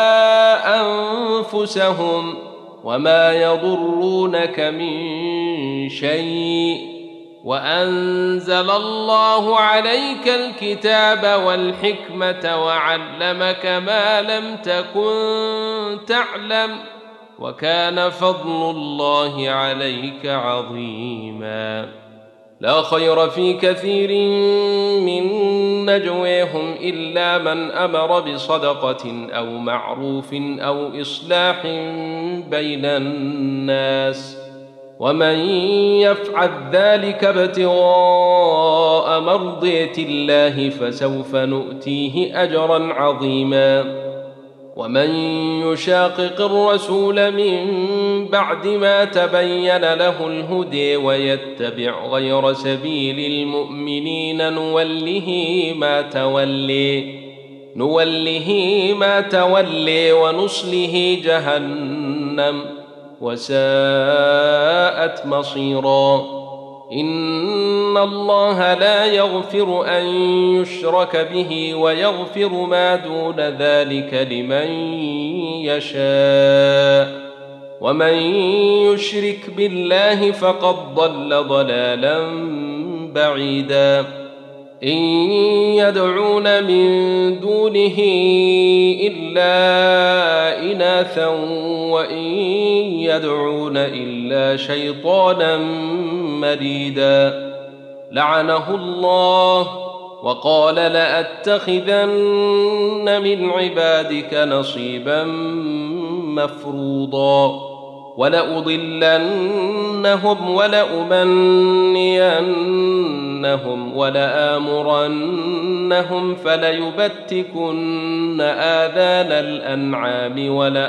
أنفسهم وما يضرونك من شيء وأنزل الله عليك الكتاب والحكمة وعلمك ما لم تكن تعلم وكان فضل الله عليك عظيما. لا خير في كثير من نجويهم إلا من أمر بصدقة أو معروف أو إصلاح بين الناس، ومن يفعل ذلك ابتغاء مرضية الله فسوف نؤتيه أجرا عظيما. ومن يشاقق الرسول من بعد ما تبين له الهدى ويتبع غير سبيل المؤمنين نوله ما تولي ونصله جهنم وساءت مصيرا. إن الله لا يغفر أن يشرك به ويغفر ما دون ذلك لمن يشاء، ومن يشرك بالله فقد ضل ضلالا بعيدا. إن يدعون من دونه إلا إناثا وإن يدعون إلا شيطانا مريدا. لعنه الله وقال لأتخذن من عبادك نصيبا مفروضا ولأضلنهم ولأمنينهم ولآمرنهم فليبتكن آذان الأنعام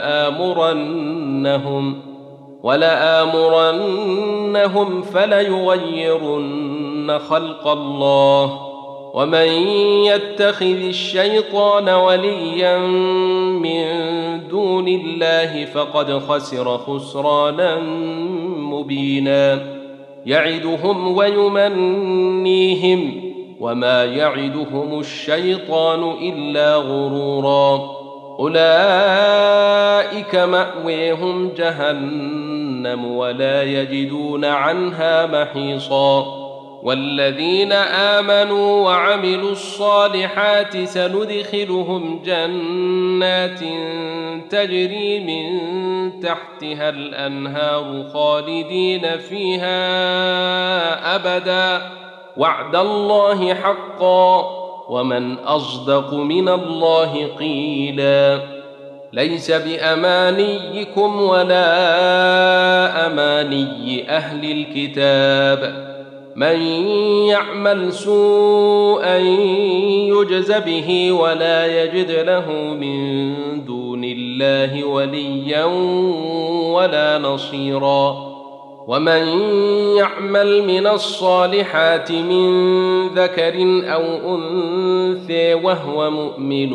ولآمرنهم فليغيرن خلق الله. ومن يتخذ الشيطان وليا من دون الله فقد خسر خسرانا مبينا. يعدهم ويمنيهم وما يعدهم الشيطان إلا غرورا. أولئك مأويهم جهنم ولا يجدون عنها محيصا. والذين آمنوا وعملوا الصالحات سندخلهم جنات تجري من تحتها الأنهار خالدين فيها أبدا وعد الله حقا ومن أصدق من الله قيلا. ليس بأمانيكم ولا أماني أهل الكتاب، من يعمل سوءا يجز به ولا يجد له من دون الله وليا ولا نصيرا. ومن يعمل من الصالحات من ذكر أو أنثى وهو مؤمن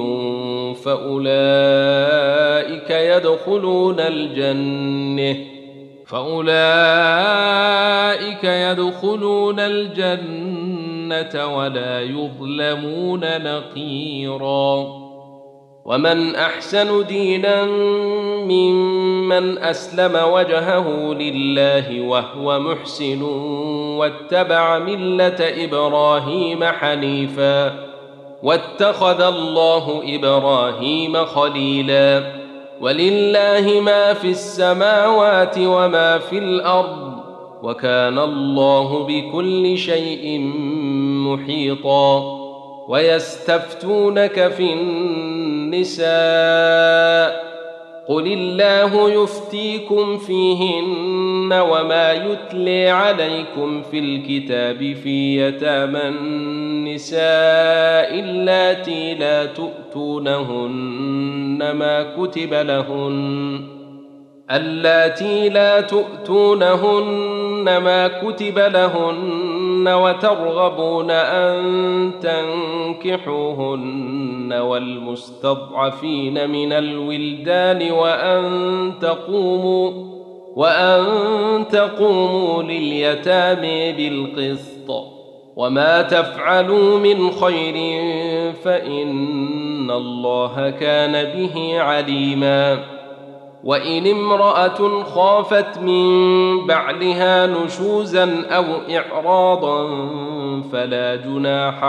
فأولئك يدخلون الجنة ولا يظلمون نقيرا. ومن أحسن دينا ممن أسلم وجهه لله وهو محسن واتبع ملة إبراهيم حنيفا واتخذ الله إبراهيم خليلا. ولله ما في السماوات وما في الأرض وكان الله بكل شيء محيطا. ويستفتونك في النساء قل الله يفتيكم فيهن وما يتلي عليكم في الكتاب في يتامى النساء اللاتي لا تؤتونهن ما كتب لهن وترغبون أن تنكحوهن والمستضعفين من الولدان وأن تقوموا لليتامى بالقسط. وما تفعلوا من خير فإن الله كان به عليما. وإن امرأة خافت من بعلها نشوزا أو إعراضا فلا جناح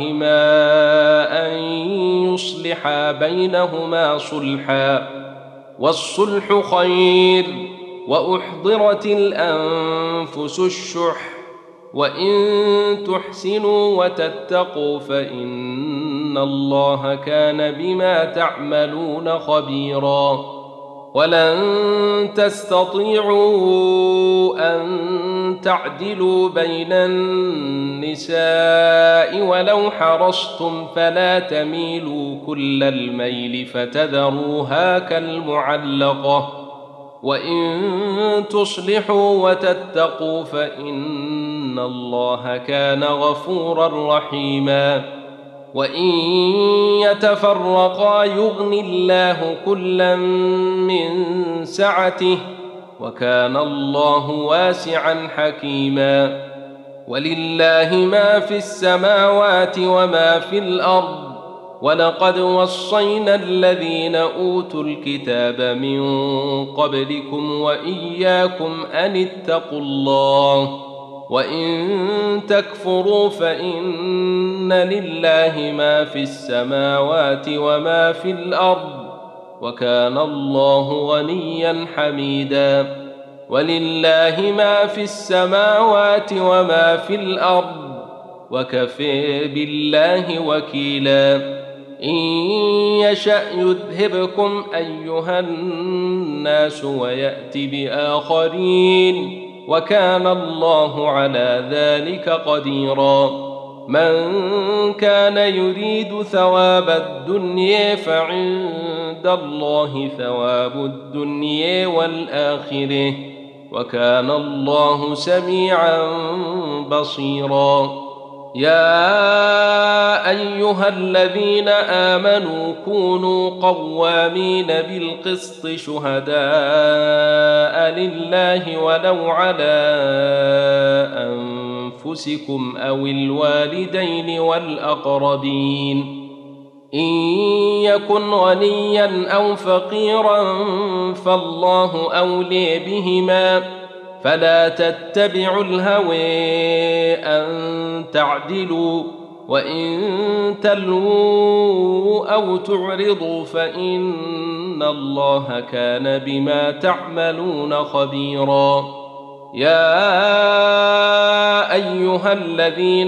عليهما أن يصلحا بينهما صلحا والصلح خير، وأحضرت الأنفس الشح، وإن تحسنوا وتتقوا فإن الله كان بما تعملون خبيرا. ولن تستطيعوا أن تعدلوا بين النساء ولو حرصتم، فلا تميلوا كل الميل فتذروها كالمعلقة، وإن تصلحوا وتتقوا فإن الله كان غفورا رحيما. وإن يتفرقا يغن الله كلا من سعته، وكان الله واسعا حكيما. ولله ما في السماوات وما في الأرض، ولقد وصينا الذين أوتوا الكتاب من قبلكم وإياكم أن اتقوا الله، وإن تكفروا فإن لله ما في السماوات وما في الأرض، وكان الله غنيا حميدا. ولله ما في السماوات وما في الأرض، وكفى بالله وكيلا. إن يشأ يذهبكم أيها الناس ويأت بآخرين، وكان الله على ذلك قديرا. من كان يريد ثواب الدنيا فعند الله ثواب الدنيا والآخرة، وكان الله سميعا بصيرا. يا أيها الذين آمنوا كونوا قوامين بالقسط شهداء لله ولو على أنفسكم أو الوالدين والأقربين. إن يكن غنيا أو فقيرا فالله أولي بهما، فلا تتبعوا الهوى أن تعدلوا، وإن تلووا أو تعرضوا فإن الله كان بما تعملون خبيرا. يا أيها الذين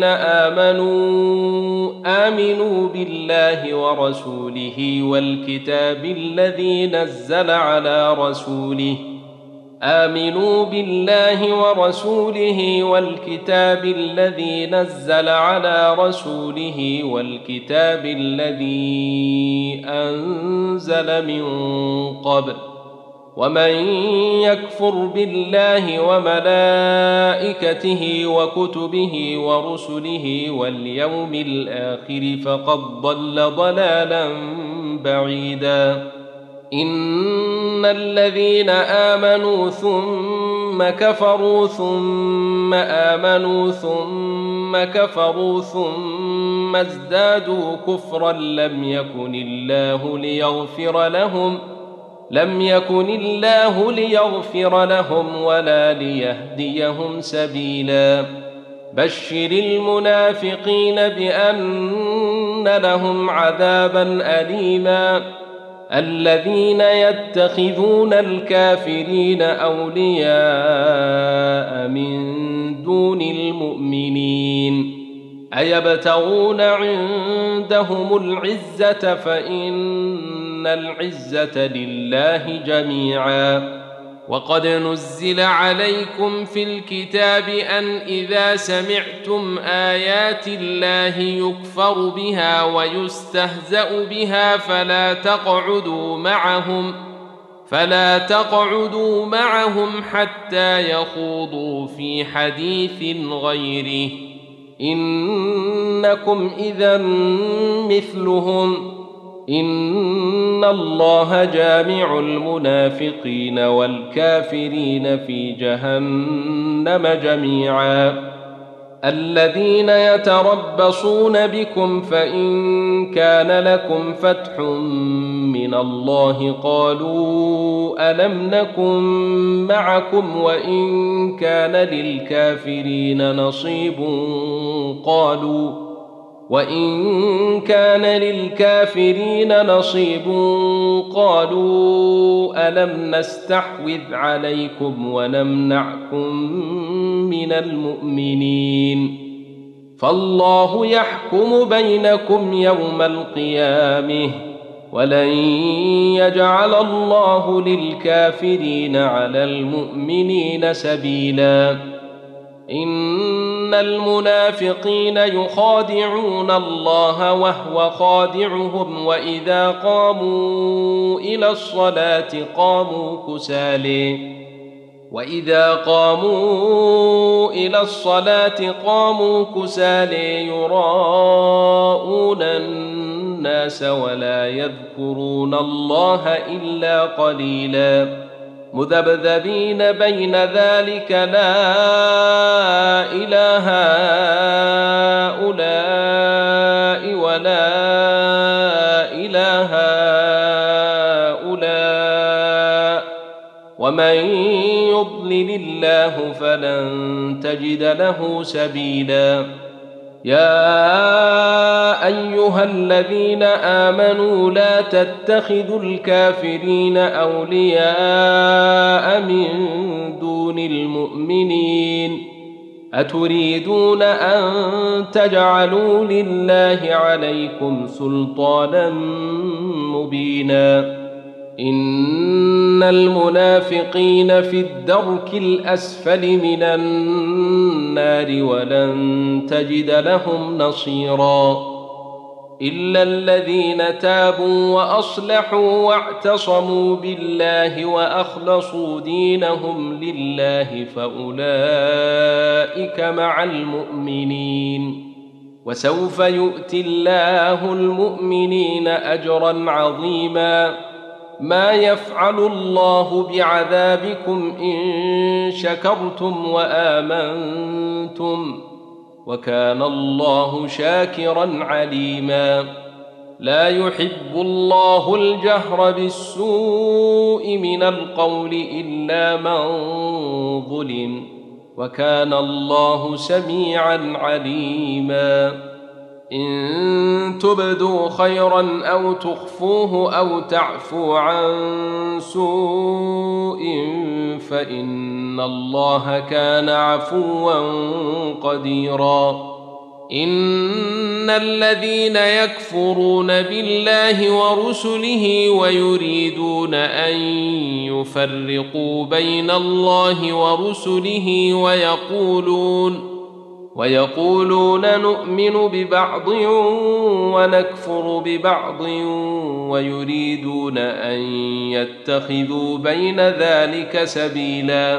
آمنوا بالله ورسوله والكتاب الذي نزل على رسوله آمنوا بالله ورسوله والكتاب الذي نزل على رسوله والكتاب الذي أنزل من قبل، ومن يكفر بالله وملائكته وكتبه ورسله واليوم الآخر فقد ضل ضلالا بعيدا. إن الذين آمنوا ثم كفروا ثم آمنوا ثم كفروا ثم ازدادوا كفرا لم يكن الله ليغفر لهم ولا ليهديهم سبيلا. بشر المنافقين بأن لهم عذابا أليما. الذين يتخذون الكافرين أولياء من دون المؤمنين أيبتغون عندهم العزة فإن العزة لله جميعا. وقد نزل عليكم في الكتاب أن إذا سمعتم آيات الله يكفر بها ويستهزأ بها فلا تقعدوا معهم حتى يخوضوا في حديث غيره، إنكم إذا مثلهم. إن الله جامع المنافقين والكافرين في جهنم جميعا. الذين يتربصون بكم فإن كان لكم فتح من الله قالوا ألم نكن معكم وإن كان للكافرين نصيب قالوا ألم نستحوذ عليكم ونمنعكم من المؤمنين فالله يحكم بينكم يوم القيامة ولن يجعل الله للكافرين على المؤمنين سبيلا إن المنافقين يخادعون الله وهو خادعهم وإذا قاموا إلى الصلاة قاموا كسالى يراءون الناس ولا يذكرون الله إلا قليلا مذبذبين بين ذلك لا إله هؤلاء ولا إله هؤلاء ومن يضلل الله فلن تجد له سبيلا يا أيها الذين آمنوا لا تتخذوا الكافرين أولياء من دون المؤمنين أتريدون أن تجعلوا لله عليكم سلطانا مبينا إن المنافقين في الدرك الأسفل من النار ولن تجد لهم نصيرا إلا الذين تابوا وأصلحوا واعتصموا بالله وأخلصوا دينهم لله فأولئك مع المؤمنين وسوف يؤتي الله المؤمنين أجرا عظيما ما يفعل الله بعذابكم إن شكرتم وآمنتم وكان الله شاكرا عليما لا يحب الله الجهر بالسوء من القول إلا من ظلم وكان الله سميعا عليما إن تبدوا خيرا أو تخفوه أو تعفوا عن سوء فإن الله كان عفوا قديرا إن الذين يكفرون بالله ورسله ويريدون أن يفرقوا بين الله ورسله ويقولون نؤمن ببعض ونكفر ببعض ويريدون أن يتخذوا بين ذلك سبيلا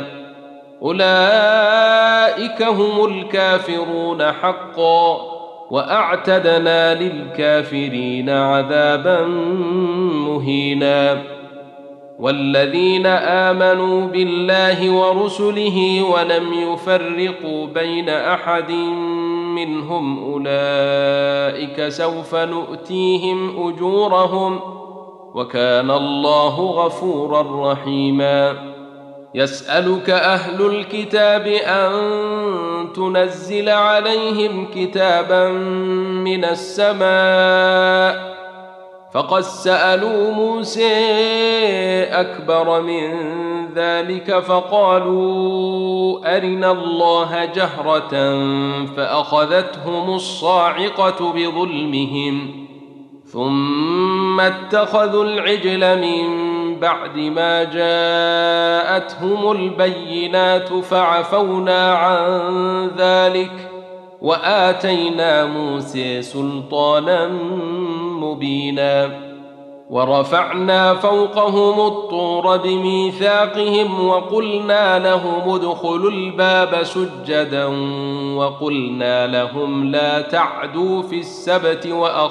أولئك هم الكافرون حقا وأعتدنا للكافرين عذابا مهينا والذين آمنوا بالله ورسله ولم يفرقوا بين أحد منهم أولئك سوف نؤتيهم أجورهم وكان الله غفورا رحيما يسألك أهل الكتاب أن تنزل عليهم كتابا من السماء فقد سألوا موسى أكبر من ذلك فقالوا أرنا الله جهرة فأخذتهم الصاعقة بظلمهم ثم اتخذوا العجل من بعد ما جاءتهم البينات فعفونا عن ذلك وآتينا موسى سلطانا مبينا ورفعنا فوقهم الطور بميثاقهم وقلنا لهم ادخلوا الباب سجدا وقلنا لهم لا تعدوا في السبت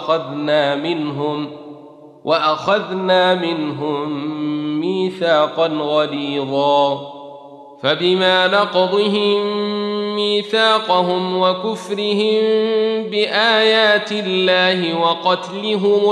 وأخذنا منهم ميثاقا غليظا فبما نقضهم ميثاقهم وكفرهم بآيات الله وقتلهم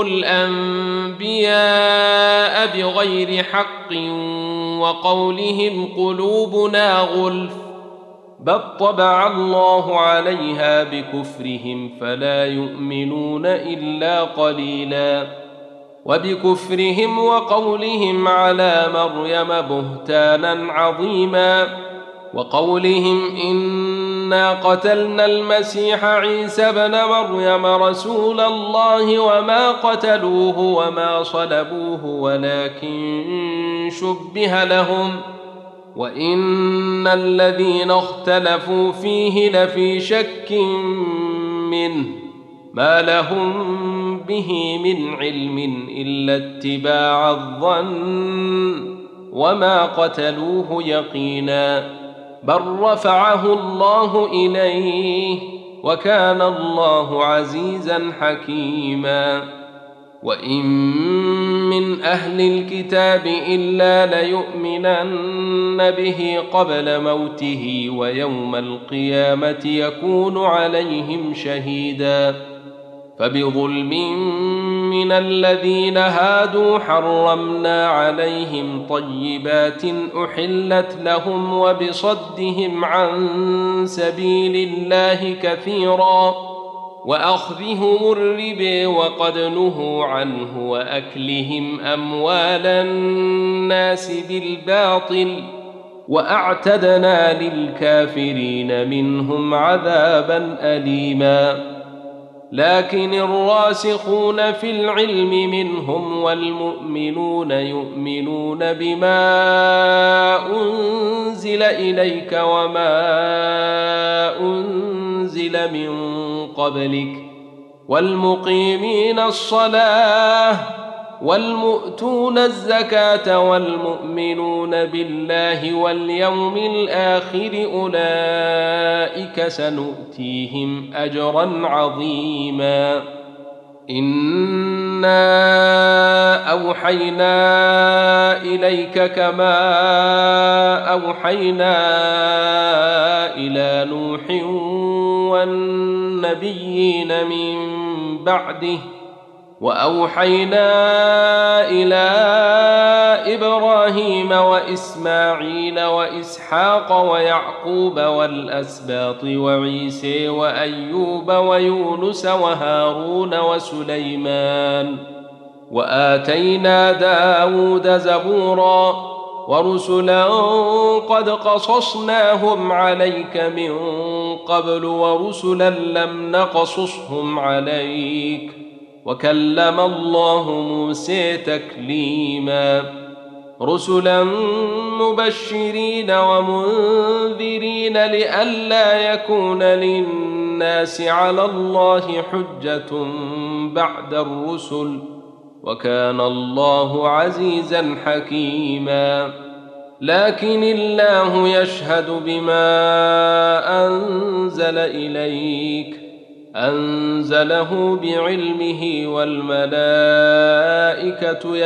الأنبياء بغير حق وقولهم قلوبنا غلف بل طبع الله عليها بكفرهم فلا يؤمنون إلا قليلا وبكفرهم وقولهم على مريم بهتانا عظيما، وقولهم إنا قتلنا المسيح عيسى ابن مريم رسول الله وما قتلوه وما صلبوه ولكن شبه لهم، وإن الذين اختلفوا فيه لفي شك منه ما لهم به من علم إلا اتباع الظن وما قتلوه يقينا، بل رفعه الله إليه وكان الله عزيزا حكيما. وإن من أهل الكتاب إلا ليؤمنن به قبل موته ويوم القيامة يكون عليهم شهيدا، فبظلم من الذين هادوا حرمنا عليهم طيبات أحلت لهم وبصدهم عن سبيل الله كثيرا وأخذهم الربا وقد نهوا عنه وأكلهم أموال الناس بالباطل وأعتدنا للكافرين منهم عذابا أليما. لكن الراسخون في العلم منهم والمؤمنون يؤمنون بما أنزل إليك وما أنزل من قبلك والمقيمين الصلاة والمؤتون الزكاة والمؤمنون بالله واليوم الآخر أولئك سنؤتيهم أجرا عظيما. إنا أوحينا إليك كما أوحينا إلى نوح والنبيين من بعده وأوحينا إلى إبراهيم وإسماعيل وإسحاق ويعقوب والأسباط وعيسى وأيوب ويونس وهارون وسليمان وآتينا داود زبورا ورسلا قد قصصناهم عليك من قبل ورسلا لم نقصصهم عليك وكلم الله موسى تكليما. رسلا مبشرين ومنذرين لئلا يكون للناس على الله حجة بعد الرسل وكان الله عزيزا حكيما. لكن الله يشهد بما أنزل إليك أنزله بعلمه والملائكة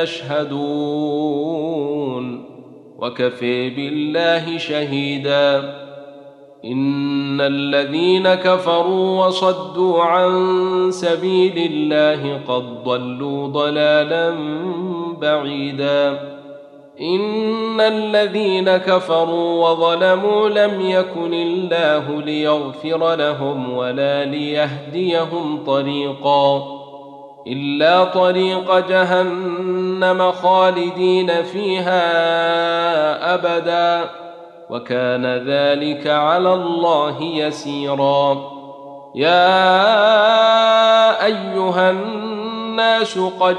يشهدون وكفى بالله شهيدا. إن الذين كفروا وصدوا عن سبيل الله قد ضلوا ضلالا بعيدا. إن الذين كفروا وظلموا لم يكن الله ليغفر لهم ولا ليهديهم طريقا إلا طريق جهنم خالدين فيها أبدا وكان ذلك على الله يسيرا. يا أيها الناس قد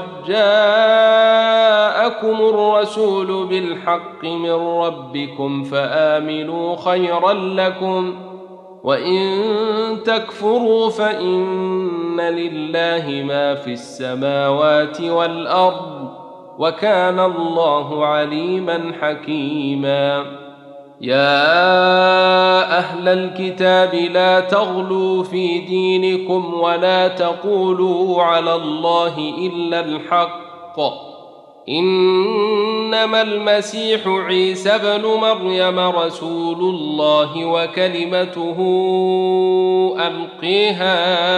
جاءكم الرسول بالحق من ربكم فآمنوا خيرا لكم وإن تكفروا فإن لله ما في السماوات والأرض وكان الله عليما حكيما. يا أهل الكتاب لا تغلوا في دينكم ولا تقولوا على الله إلا الحق إنما المسيح عيسى ابن مريم رسول الله وكلمته ألقيها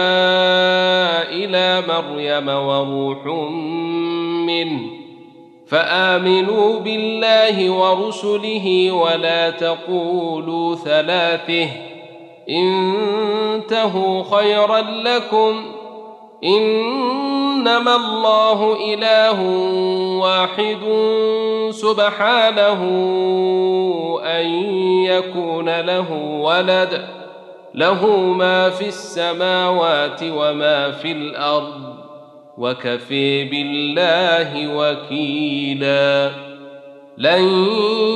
إلى مريم وروح منه فآمنوا بالله ورسله ولا تقولوا ثلاثه انتهوا خيرا لكم إنما الله إله واحد سبحانه أن يكون له ولد له ما في السماوات وما في الأرض وكفى بالله وكيلا لن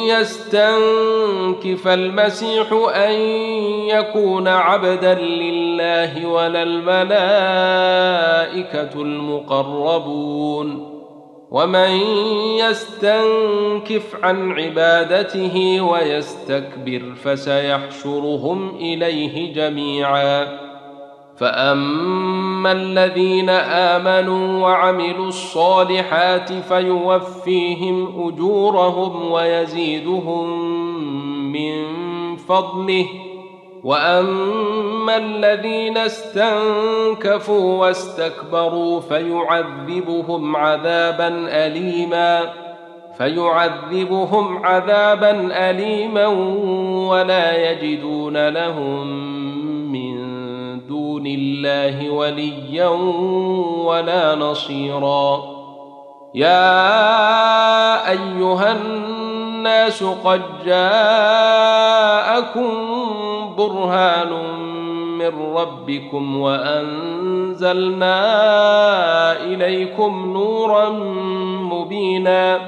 يستنكف المسيح أن يكون عبدا لله ولا الملائكة المقربون ومن يستنكف عن عبادته ويستكبر فسيحشرهم إليه جميعا فأما الذين آمنوا وعملوا الصالحات فيوفيهم أجورهم ويزيدهم من فضله وأما الذين استنكفوا واستكبروا فيعذبهم عذابا أليما ولا يجدون لهم من دون الله وليا ولا نصيرا يا أيها الناس قد جاءكم برهان من ربكم وأنزلنا إليكم نورا مبينا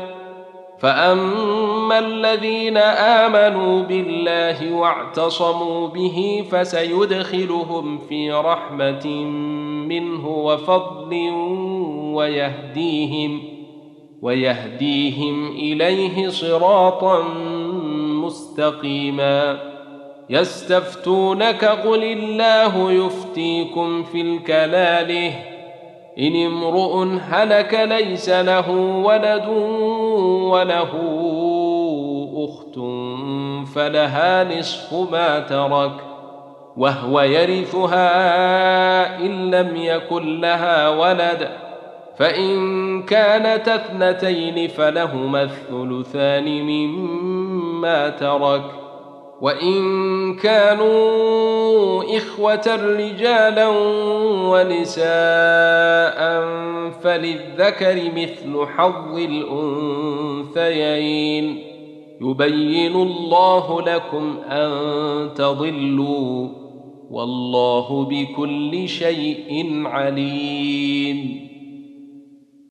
فأما الذين آمنوا بالله واعتصموا به فسيدخلهم في رحمة منه وفضل ويهديهم إليه صراطا مستقيما يستفتونك قل الله يفتيكم في الكلاله إن امرؤ هلك ليس له ولد وله أخت فلها نصف ما ترك وهو يرثها إن لم يكن لها ولد فإن كانت اثنتين فلهما الثلثان مما ترك وإن كانوا إخوة رجالا ونساء فللذكر مثل حظ الأنثيين يبين الله لكم أن تضلوا والله بكل شيء عليم